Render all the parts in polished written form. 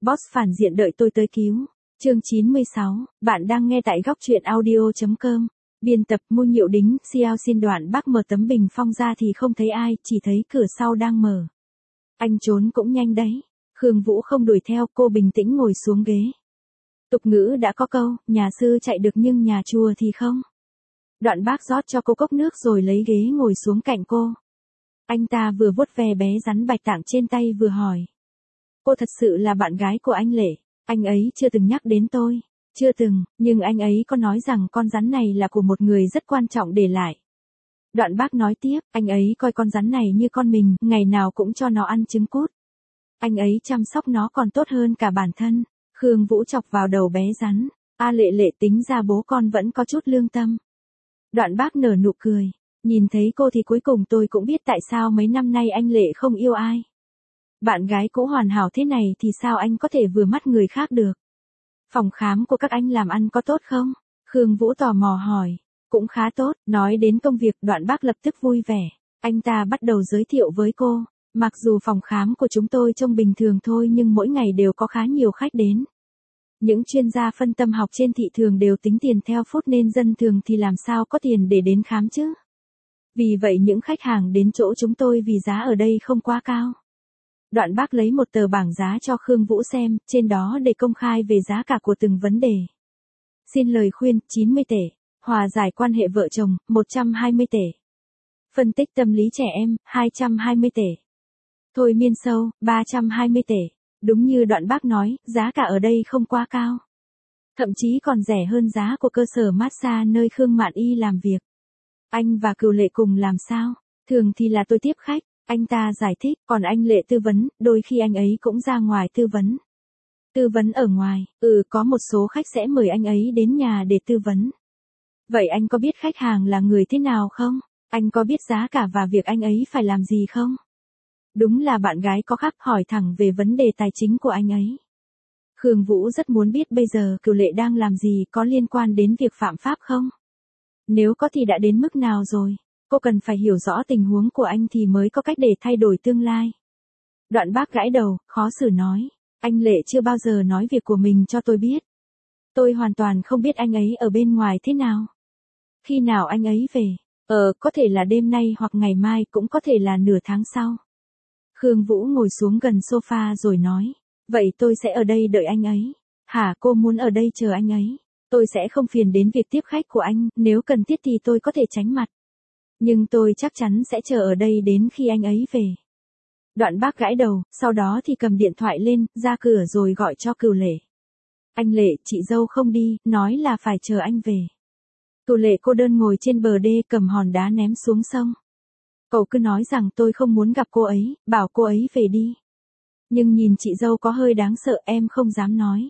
Boss phản diện đợi tôi tới cứu. Chương 96, bạn đang nghe tại góc truyện audio.com. Biên tập Mu Nhiệu Đính, Xiao xin đoạn bác mở tấm bình phong ra thì không thấy ai, chỉ thấy cửa sau đang mở. Anh trốn cũng nhanh đấy. Khương Vũ không đuổi theo, cô bình tĩnh ngồi xuống ghế. Tục ngữ đã có câu, nhà sư chạy được nhưng nhà chùa thì không. Đoạn bác rót cho cô cốc nước rồi lấy ghế ngồi xuống cạnh cô. Anh ta vừa vuốt ve bé rắn bạch tạng trên tay vừa hỏi. Cô thật sự là bạn gái của anh Lệ? Anh ấy chưa từng nhắc đến tôi. Chưa từng, nhưng anh ấy có nói rằng con rắn này là của một người rất quan trọng để lại. Đoạn bác nói tiếp, anh ấy coi con rắn này như con mình, ngày nào cũng cho nó ăn trứng cút. Anh ấy chăm sóc nó còn tốt hơn cả bản thân. Khương Vũ chọc vào đầu bé rắn. Lệ Lệ, tính ra bố con vẫn có chút lương tâm. Đoạn bác nở nụ cười. Nhìn thấy cô thì cuối cùng tôi cũng biết tại sao mấy năm nay anh Lệ không yêu ai. Bạn gái cũ hoàn hảo thế này thì sao anh có thể vừa mắt người khác được? Phòng khám của các anh làm ăn có tốt không? Khương Vũ tò mò hỏi. Cũng khá tốt, nói đến công việc đoạn bác lập tức vui vẻ. Anh ta bắt đầu giới thiệu với cô. Mặc dù phòng khám của chúng tôi trông bình thường thôi nhưng mỗi ngày đều có khá nhiều khách đến. Những chuyên gia phân tâm học trên thị trường đều tính tiền theo phút nên dân thường thì làm sao có tiền để đến khám chứ? Vì vậy những khách hàng đến chỗ chúng tôi vì giá ở đây không quá cao. Đoạn bác lấy một tờ bảng giá cho Khương Vũ xem, trên đó để công khai về giá cả của từng vấn đề. Xin lời khuyên, 90 tể. Hòa giải quan hệ vợ chồng, 120 tể. Phân tích tâm lý trẻ em, 220 tể. Thôi miên sâu, 320 tể. Đúng như đoạn bác nói, giá cả ở đây không quá cao. Thậm chí còn rẻ hơn giá của cơ sở massage nơi Khương Mạn Y làm việc. Anh và Cửu Lệ cùng làm sao? Thường thì là tôi tiếp khách. Anh ta giải thích, còn anh Lệ tư vấn, đôi khi anh ấy cũng ra ngoài tư vấn. Tư vấn ở ngoài, có một số khách sẽ mời anh ấy đến nhà để tư vấn. Vậy anh có biết khách hàng là người thế nào không? Anh có biết giá cả và việc anh ấy phải làm gì không? Đúng là bạn gái có khắc hỏi thẳng về vấn đề tài chính của anh ấy. Khương Vũ rất muốn biết bây giờ Cửu Lệ đang làm gì, có liên quan đến việc phạm pháp không? Nếu có thì đã đến mức nào rồi? Cô cần phải hiểu rõ tình huống của anh thì mới có cách để thay đổi tương lai. Đoạn bác gãi đầu, khó xử nói. Anh Lệ chưa bao giờ nói việc của mình cho tôi biết. Tôi hoàn toàn không biết anh ấy ở bên ngoài thế nào. Khi nào anh ấy về? Có thể là đêm nay hoặc ngày mai, cũng có thể là nửa tháng sau. Khương Vũ ngồi xuống gần sofa rồi nói. Vậy tôi sẽ ở đây đợi anh ấy. Hả, cô muốn ở đây chờ anh ấy? Tôi sẽ không phiền đến việc tiếp khách của anh, nếu cần thiết thì tôi có thể tránh mặt. Nhưng tôi chắc chắn sẽ chờ ở đây đến khi anh ấy về. Đoạn bác gãi đầu, sau đó thì cầm điện thoại lên, ra cửa rồi gọi cho Cửu Lệ. Anh Lệ, chị dâu không đi, nói là phải chờ anh về. Cửu Lệ cô đơn ngồi trên bờ đê cầm hòn đá ném xuống sông. Cậu cứ nói rằng tôi không muốn gặp cô ấy, bảo cô ấy về đi. Nhưng nhìn chị dâu có hơi đáng sợ, em không dám nói.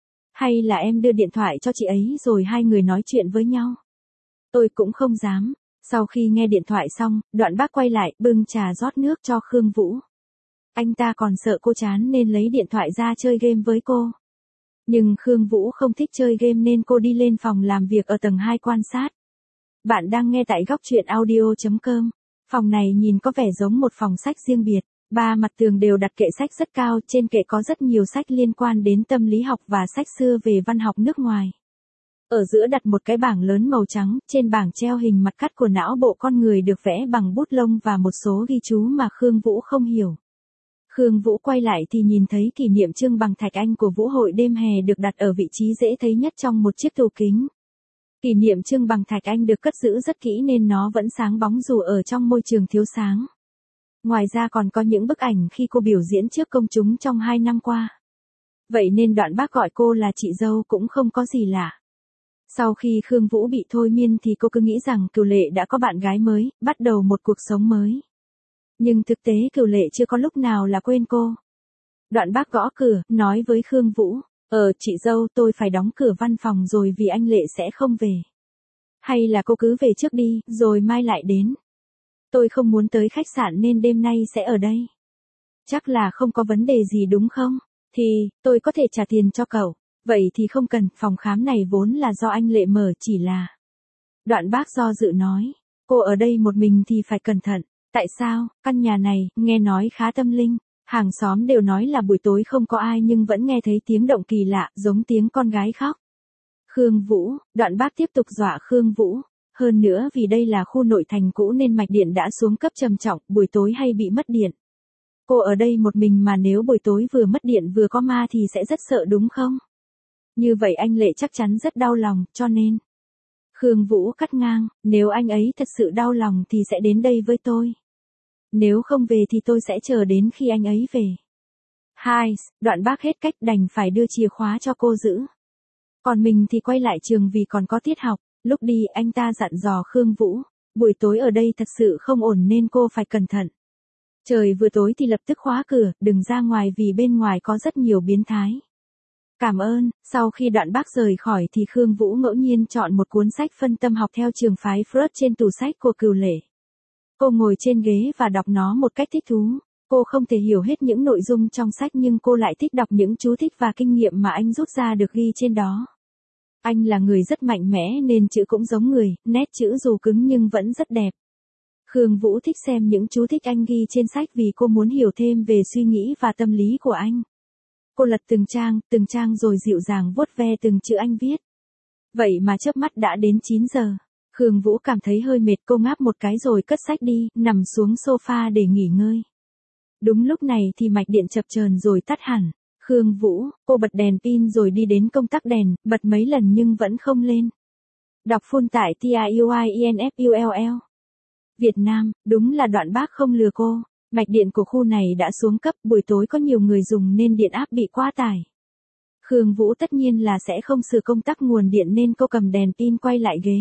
Hay là em đưa điện thoại cho chị ấy rồi hai người nói chuyện với nhau? Tôi cũng không dám. Sau khi nghe điện thoại xong, đoạn bác quay lại, bưng trà rót nước cho Khương Vũ. Anh ta còn sợ cô chán nên lấy điện thoại ra chơi game với cô. Nhưng Khương Vũ không thích chơi game nên cô đi lên phòng làm việc ở tầng 2 quan sát. Bạn đang nghe tại góc truyện audio.com. Phòng này nhìn có vẻ giống một phòng sách riêng biệt. Ba mặt tường đều đặt kệ sách rất cao, trên kệ có rất nhiều sách liên quan đến tâm lý học và sách xưa về văn học nước ngoài. Ở giữa đặt một cái bảng lớn màu trắng, trên bảng treo hình mặt cắt của não bộ con người được vẽ bằng bút lông và một số ghi chú mà Khương Vũ không hiểu. Khương Vũ quay lại thì nhìn thấy kỷ niệm trưng bằng thạch anh của Vũ hội đêm hè được đặt ở vị trí dễ thấy nhất trong một chiếc tủ kính. Kỷ niệm trưng bằng thạch anh được cất giữ rất kỹ nên nó vẫn sáng bóng dù ở trong môi trường thiếu sáng. Ngoài ra còn có những bức ảnh khi cô biểu diễn trước công chúng trong 2 năm qua. Vậy nên đoạn bác gọi cô là chị dâu cũng không có gì lạ. Sau khi Khương Vũ bị thôi miên thì cô cứ nghĩ rằng Cửu Lệ đã có bạn gái mới, bắt đầu một cuộc sống mới. Nhưng thực tế Cửu Lệ chưa có lúc nào là quên cô. Đoạn bác gõ cửa, nói với Khương Vũ. Chị dâu, tôi phải đóng cửa văn phòng rồi vì anh Lệ sẽ không về. Hay là cô cứ về trước đi, rồi mai lại đến. Tôi không muốn tới khách sạn nên đêm nay sẽ ở đây. Chắc là không có vấn đề gì đúng không? Thì, tôi có thể trả tiền cho cậu. Vậy thì không cần, phòng khám này vốn là do anh Lệ mở, chỉ là. Đoạn bác do dự nói. Cô ở đây một mình thì phải cẩn thận. Tại sao? Căn nhà này, nghe nói khá tâm linh. Hàng xóm đều nói là buổi tối không có ai nhưng vẫn nghe thấy tiếng động kỳ lạ, giống tiếng con gái khóc. Khương Vũ, Đoạn Bác tiếp tục dọa Khương Vũ. Hơn nữa vì đây là khu nội thành cũ nên mạch điện đã xuống cấp trầm trọng, buổi tối hay bị mất điện. Cô ở đây một mình mà nếu buổi tối vừa mất điện vừa có ma thì sẽ rất sợ đúng không? Như vậy anh Lệ chắc chắn rất đau lòng, cho nên. Khương Vũ cắt ngang, nếu anh ấy thật sự đau lòng thì sẽ đến đây với tôi. Nếu không về thì tôi sẽ chờ đến khi anh ấy về. Hai, Đoạn Bác hết cách đành phải đưa chìa khóa cho cô giữ. Còn mình thì quay lại trường vì còn có tiết học. Lúc đi anh ta dặn dò Khương Vũ, buổi tối ở đây thật sự không ổn nên cô phải cẩn thận. Trời vừa tối thì lập tức khóa cửa, đừng ra ngoài vì bên ngoài có rất nhiều biến thái. Cảm ơn, sau khi Đoạn Bác rời khỏi thì Khương Vũ ngẫu nhiên chọn một cuốn sách phân tâm học theo trường phái Freud trên tủ sách của Cửu Lệ. Cô ngồi trên ghế và đọc nó một cách thích thú. Cô không thể hiểu hết những nội dung trong sách nhưng cô lại thích đọc những chú thích và kinh nghiệm mà anh rút ra được ghi trên đó. Anh là người rất mạnh mẽ nên chữ cũng giống người, nét chữ dù cứng nhưng vẫn rất đẹp. Khương Vũ thích xem những chú thích anh ghi trên sách vì cô muốn hiểu thêm về suy nghĩ và tâm lý của anh. Cô lật từng trang rồi dịu dàng vuốt ve từng chữ anh viết. Vậy mà chớp mắt đã đến 9 giờ. Khương Vũ cảm thấy hơi mệt, cô ngáp một cái rồi cất sách đi, nằm xuống sofa để nghỉ ngơi. Đúng lúc này thì mạch điện chập chờn rồi tắt hẳn. Khương Vũ, cô bật đèn pin rồi đi đến công tắc đèn, bật mấy lần nhưng vẫn không lên. Đọc full tải TIUINFULL. Việt Nam, đúng là Đoạn Bác không lừa cô. Mạch điện của khu này đã xuống cấp, buổi tối có nhiều người dùng nên điện áp bị quá tải. Khương Vũ tất nhiên là sẽ không sửa công tắc nguồn điện nên cô cầm đèn pin quay lại ghế.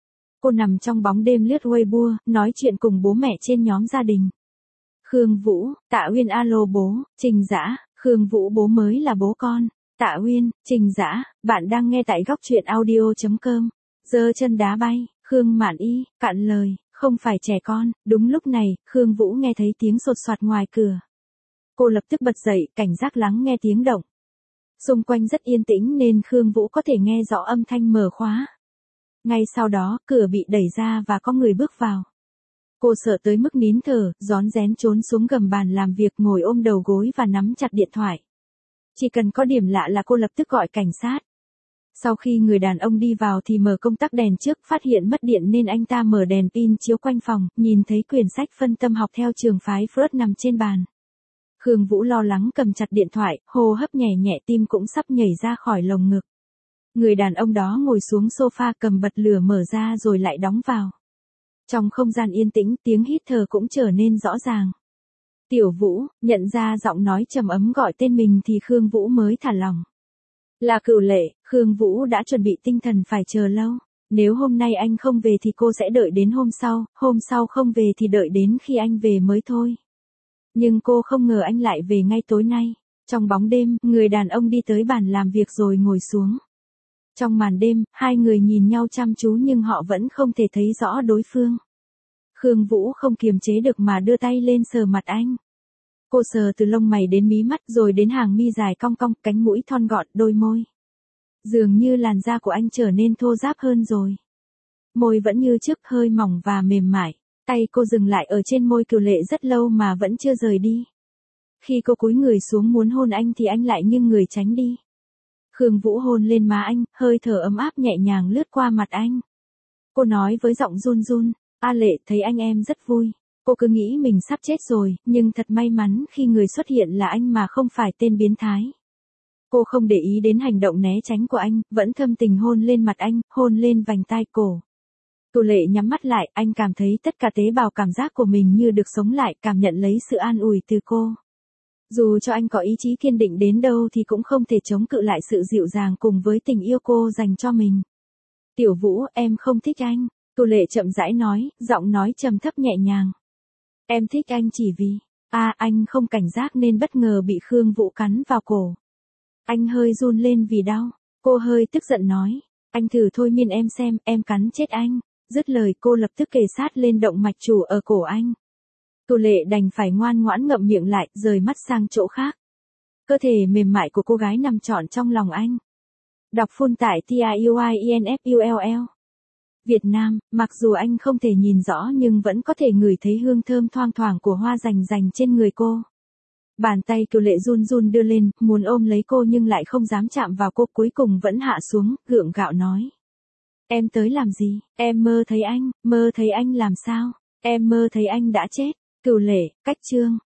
Cô nằm trong bóng đêm lướt Weibo, nói chuyện cùng bố mẹ trên nhóm gia đình. Khương Vũ, Tạ Uyên alo bố, Trình Dã, Khương Vũ bố mới là bố con. Tạ Uyên, Trình Dã, bạn đang nghe tại góc truyện audio.com. Giơ chân đá bay, Khương Mạn Y, cạn lời, không phải trẻ con. Đúng lúc này, Khương Vũ nghe thấy tiếng sột soạt ngoài cửa. Cô lập tức bật dậy, cảnh giác lắng nghe tiếng động. Xung quanh rất yên tĩnh nên Khương Vũ có thể nghe rõ âm thanh mở khóa. Ngay sau đó, cửa bị đẩy ra và có người bước vào. Cô sợ tới mức nín thở, rón rén trốn xuống gầm bàn làm việc, ngồi ôm đầu gối và nắm chặt điện thoại. Chỉ cần có điểm lạ là cô lập tức gọi cảnh sát. Sau khi người đàn ông đi vào thì mở công tắc đèn trước, phát hiện mất điện nên anh ta mở đèn pin chiếu quanh phòng, nhìn thấy quyển sách phân tâm học theo trường phái Freud nằm trên bàn. Khương Vũ lo lắng cầm chặt điện thoại, hô hấp nhẹ nhẹ, tim cũng sắp nhảy ra khỏi lồng ngực. Người đàn ông đó ngồi xuống sofa, cầm bật lửa mở ra rồi lại đóng vào. Trong không gian yên tĩnh, tiếng hít thở cũng trở nên rõ ràng. Tiểu Vũ, nhận ra giọng nói trầm ấm gọi tên mình thì Khương Vũ mới thả lòng. Là Cửu Lệ. Khương Vũ đã chuẩn bị tinh thần phải chờ lâu. Nếu hôm nay anh không về thì cô sẽ đợi đến hôm sau không về thì đợi đến khi anh về mới thôi. Nhưng cô không ngờ anh lại về ngay tối nay. Trong bóng đêm, người đàn ông đi tới bàn làm việc rồi ngồi xuống. Trong màn đêm, hai người nhìn nhau chăm chú nhưng họ vẫn không thể thấy rõ đối phương. Khương Vũ không kiềm chế được mà đưa tay lên sờ mặt anh. Cô sờ từ lông mày đến mí mắt rồi đến hàng mi dài cong cong, cánh mũi thon gọn, đôi môi. Dường như làn da của anh trở nên thô ráp hơn rồi. Môi vẫn như trước, hơi mỏng và mềm mại. Tay cô dừng lại ở trên môi Cửu Lệ rất lâu mà vẫn chưa rời đi. Khi cô cúi người xuống muốn hôn anh thì anh lại nghiêng người tránh đi. Khương Vũ hôn lên má anh, hơi thở ấm áp nhẹ nhàng lướt qua mặt anh. Cô nói với giọng run run, A Lệ, thấy anh em rất vui. Cô cứ nghĩ mình sắp chết rồi, nhưng thật may mắn khi người xuất hiện là anh mà không phải tên biến thái. Cô không để ý đến hành động né tránh của anh, vẫn thâm tình hôn lên mặt anh, hôn lên vành tai cổ. Cửu Lệ nhắm mắt lại, anh cảm thấy tất cả tế bào cảm giác của mình như được sống lại, cảm nhận lấy sự an ủi từ cô. Dù cho anh có ý chí kiên định đến đâu thì cũng không thể chống cự lại sự dịu dàng cùng với tình yêu cô dành cho mình. Tiểu Vũ, em không thích anh. Cửu Lệ chậm rãi nói, giọng nói trầm thấp nhẹ nhàng. Em thích anh chỉ vì, anh không cảnh giác nên bất ngờ bị Khương Vũ cắn vào cổ. Anh hơi run lên vì đau. Cô hơi tức giận nói, anh thử thôi miên em xem, em cắn chết anh. Dứt lời cô lập tức kề sát lên động mạch chủ ở cổ anh. Cửu Lệ đành phải ngoan ngoãn ngậm miệng lại, rời mắt sang chỗ khác. Cơ thể mềm mại của cô gái nằm trọn trong lòng anh. Đọc full tải TIUINFULL. Việt Nam, mặc dù anh không thể nhìn rõ nhưng vẫn có thể ngửi thấy hương thơm thoang thoảng của hoa dành trên người cô. Bàn tay Cửu Lệ run run đưa lên, muốn ôm lấy cô nhưng lại không dám chạm vào cô, cuối cùng vẫn hạ xuống, gượng gạo nói. Em tới làm gì? Em mơ thấy anh làm sao? Em mơ thấy anh đã chết. Cửu Lệ, cách chương.